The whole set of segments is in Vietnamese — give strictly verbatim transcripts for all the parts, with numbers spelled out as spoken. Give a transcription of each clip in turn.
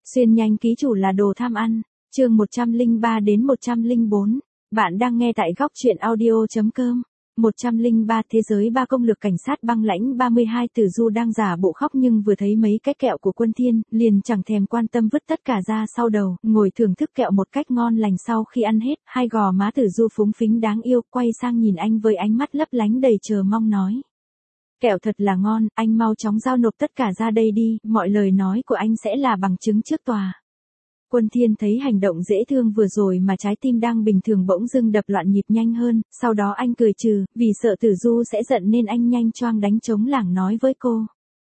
Xuyên nhanh ký chủ là đồ tham ăn, chương một trăm lẻ ba đến một trăm lẻ bốn. Bạn đang nghe tại góc truyện audio.com. một trăm lẻ ba Thế giới ba công lược cảnh sát băng lãnh ba mươi hai Tử Du đang giả bộ khóc nhưng vừa thấy mấy cái kẹo của Quân Thiên, liền chẳng thèm quan tâm vứt tất cả ra sau đầu, ngồi thưởng thức kẹo một cách ngon lành. Sau khi ăn hết, hai gò má Tử Du phúng phính đáng yêu, quay sang nhìn anh với ánh mắt lấp lánh đầy chờ mong nói. Kẹo thật là ngon, anh mau chóng giao nộp tất cả ra đây đi, mọi lời nói của anh sẽ là bằng chứng trước tòa. Quân Thiên thấy hành động dễ thương vừa rồi mà trái tim đang bình thường bỗng dưng đập loạn nhịp nhanh hơn, sau đó anh cười trừ, vì sợ Tử Du sẽ giận nên anh nhanh choang đánh trống lảng nói với cô.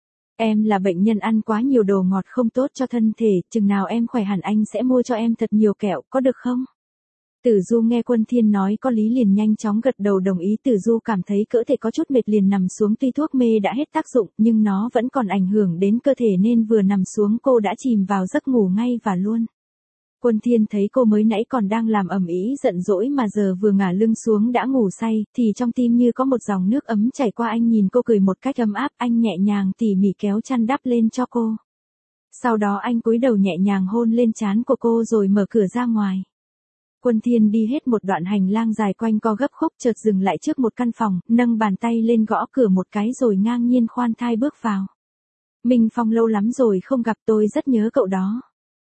Em là bệnh nhân ăn quá nhiều đồ ngọt không tốt cho thân thể, chừng nào em khỏe hẳn anh sẽ mua cho em thật nhiều kẹo, có được không? Tử Du nghe Quân Thiên nói có lý liền nhanh chóng gật đầu đồng ý. Tử Du cảm thấy cỡ thể có chút mệt liền nằm xuống, tuy thuốc mê đã hết tác dụng nhưng nó vẫn còn ảnh hưởng đến cơ thể nên vừa nằm xuống cô đã chìm vào giấc ngủ ngay và luôn. Quân Thiên thấy cô mới nãy còn đang làm ầm ĩ giận dỗi mà giờ vừa ngả lưng xuống đã ngủ say, thì trong tim như có một dòng nước ấm chảy qua. Anh nhìn cô cười một cách ấm áp, anh nhẹ nhàng tỉ mỉ kéo chăn đắp lên cho cô. Sau đó anh cúi đầu nhẹ nhàng hôn lên trán của cô rồi mở cửa ra ngoài. Quân Thiên đi hết một đoạn hành lang dài quanh co gấp khúc, chợt dừng lại trước một căn phòng, nâng bàn tay lên gõ cửa một cái rồi ngang nhiên khoan thai bước vào. Minh Phong, lâu lắm rồi không gặp, tôi rất nhớ cậu đó.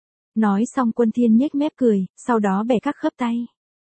Nói xong Quân Thiên nhếch mép cười, sau đó bẻ các khớp tay.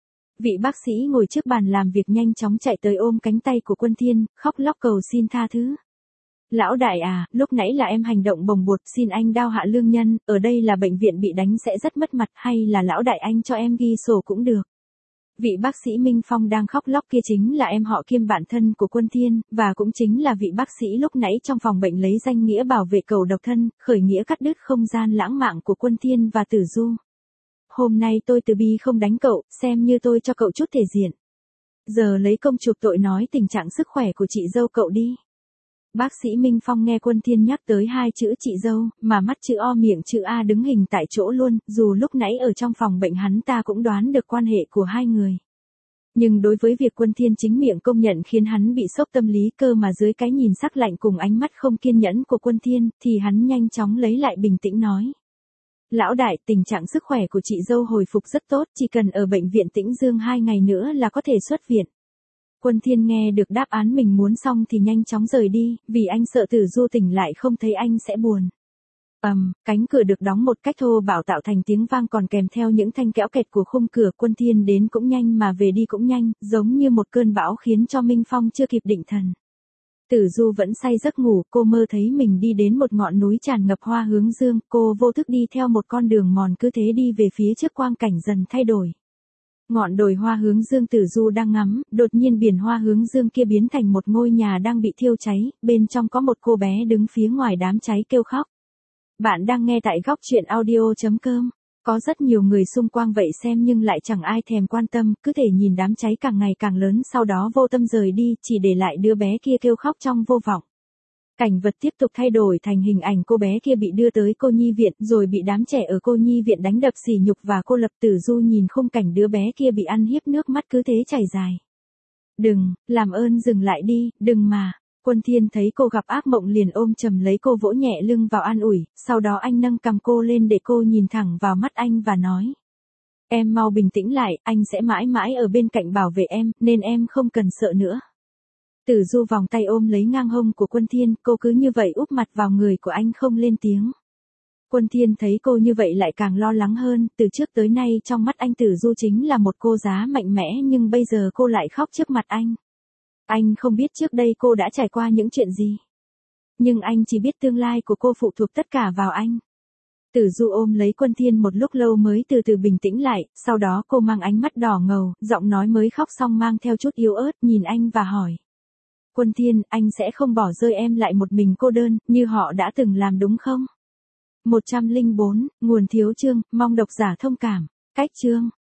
Vị bác sĩ ngồi trước bàn làm việc nhanh chóng chạy tới ôm cánh tay của Quân Thiên, khóc lóc cầu xin tha thứ. Lão đại à, lúc nãy là em hành động bồng bột, xin anh đao hạ lương nhân, ở đây là bệnh viện, bị đánh sẽ rất mất mặt, hay là lão đại anh cho em ghi sổ cũng được. Vị bác sĩ Minh Phong đang khóc lóc kia chính là em họ kiêm bạn thân của Quân Thiên, và cũng chính là vị bác sĩ lúc nãy trong phòng bệnh lấy danh nghĩa bảo vệ cầu độc thân, khởi nghĩa cắt đứt không gian lãng mạn của Quân Thiên và Tử Du. Hôm nay tôi từ bi không đánh cậu, xem như tôi cho cậu chút thể diện. Giờ lấy công chuộc tội, nói tình trạng sức khỏe của chị dâu cậu đi. Bác sĩ Minh Phong nghe Quân Thiên nhắc tới hai chữ chị dâu, mà mắt chữ O miệng chữ A đứng hình tại chỗ luôn, dù lúc nãy ở trong phòng bệnh hắn ta cũng đoán được quan hệ của hai người. Nhưng đối với việc Quân Thiên chính miệng công nhận khiến hắn bị sốc tâm lý, cơ mà dưới cái nhìn sắc lạnh cùng ánh mắt không kiên nhẫn của Quân Thiên, thì hắn nhanh chóng lấy lại bình tĩnh nói. Lão đại, tình trạng sức khỏe của chị dâu hồi phục rất tốt, chỉ cần ở bệnh viện Tĩnh Dương hai ngày nữa là có thể xuất viện. Quân Thiên nghe được đáp án mình muốn xong thì nhanh chóng rời đi, vì anh sợ Tử Du tỉnh lại không thấy anh sẽ buồn. Ầm, um, cánh cửa được đóng một cách thô bạo tạo thành tiếng vang còn kèm theo những thanh kéo kẹt của khung cửa. Quân Thiên đến cũng nhanh mà về đi cũng nhanh, giống như một cơn bão khiến cho Minh Phong chưa kịp định thần. Tử Du vẫn say giấc ngủ, cô mơ thấy mình đi đến một ngọn núi tràn ngập hoa hướng dương, cô vô thức đi theo một con đường mòn, cứ thế đi về phía trước, quang cảnh dần thay đổi. Ngọn đồi hoa hướng dương Tử Du đang ngắm, đột nhiên biển hoa hướng dương kia biến thành một ngôi nhà đang bị thiêu cháy, bên trong có một cô bé đứng phía ngoài đám cháy kêu khóc. Bạn đang nghe tại góc truyện audio.com. Có rất nhiều người xung quanh vậy xem nhưng lại chẳng ai thèm quan tâm, cứ thể nhìn đám cháy càng ngày càng lớn, sau đó vô tâm rời đi, chỉ để lại đứa bé kia kêu khóc trong vô vọng. Cảnh vật tiếp tục thay đổi thành hình ảnh cô bé kia bị đưa tới cô nhi viện, rồi bị đám trẻ ở cô nhi viện đánh đập sỉ nhục và cô lập. Tử Du nhìn khung cảnh đứa bé kia bị ăn hiếp, nước mắt cứ thế chảy dài. Đừng, làm ơn dừng lại đi, đừng mà. Quân Thiên thấy cô gặp ác mộng liền ôm chầm lấy cô, vỗ nhẹ lưng vào an ủi, sau đó anh nâng cằm cô lên để cô nhìn thẳng vào mắt anh và nói. Em mau bình tĩnh lại, anh sẽ mãi mãi ở bên cạnh bảo vệ em, nên em không cần sợ nữa. Tử Du vòng tay ôm lấy ngang hông của Quân Thiên, cô cứ như vậy úp mặt vào người của anh không lên tiếng. Quân Thiên thấy cô như vậy lại càng lo lắng hơn, từ trước tới nay trong mắt anh Tử Du chính là một cô giá mạnh mẽ, nhưng bây giờ cô lại khóc trước mặt anh. Anh không biết trước đây cô đã trải qua những chuyện gì. Nhưng anh chỉ biết tương lai của cô phụ thuộc tất cả vào anh. Tử Du ôm lấy Quân Thiên một lúc lâu mới từ từ bình tĩnh lại, sau đó cô mang ánh mắt đỏ ngầu, giọng nói mới khóc xong mang theo chút yếu ớt, nhìn anh và hỏi. Quân Thiên, anh sẽ không bỏ rơi em lại một mình cô đơn, như họ đã từng làm đúng không? một trăm lẻ bốn, nguồn thiếu chương, mong độc giả thông cảm. Cách chương.